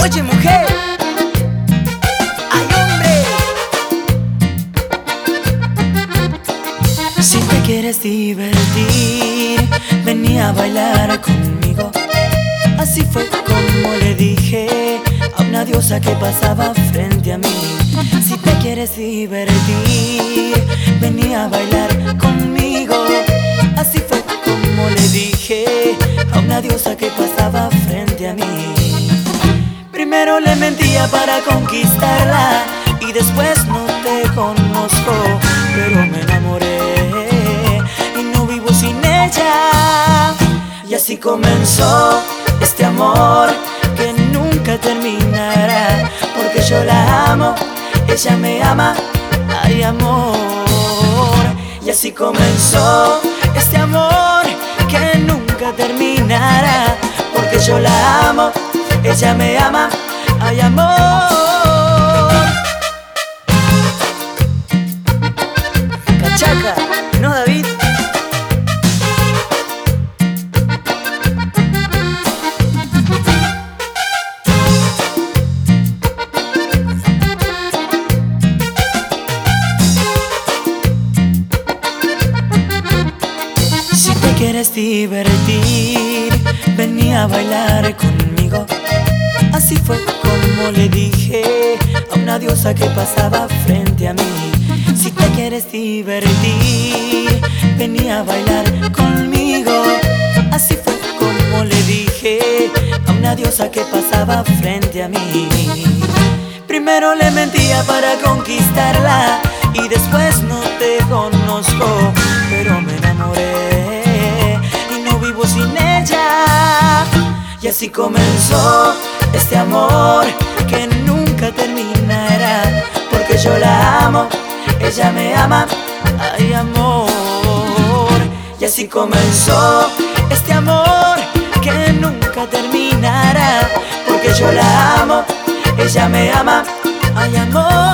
Oye, mujer, ay, hombre. Si te quieres divertir, venía a bailar conmigo. Así fue como le dije a una diosa que pasaba frente a mí. Si te quieres divertir, venía a bailar conmigo. Así fue como le dije a una diosa que pasaba frente a mí. Primero le mentía para conquistarla y después no te conozco, pero me enamoré y no vivo sin ella. Y así comenzó este amor que nunca terminará, porque yo la amo, ella me ama, ay amor. Y así comenzó este amor que nunca terminará, porque yo la amo, ella me ama, ay amor. Cachaca, ¿no, David? Si te quieres divertir, venía a bailar conmigo. Así fue como le dije a una diosa que pasaba frente a mí. Si te quieres divertir, venía a bailar conmigo. Así fue como le dije a una diosa que pasaba frente a mí. Primero le mentía para conquistarla y después no te conozco, pero me enamoré y no vivo sin ella. Y así comenzó este amor que nunca terminará, porque yo la amo, ella me ama, ay amor. Y así comenzó este amor que nunca terminará, porque yo la amo, ella me ama, ay amor.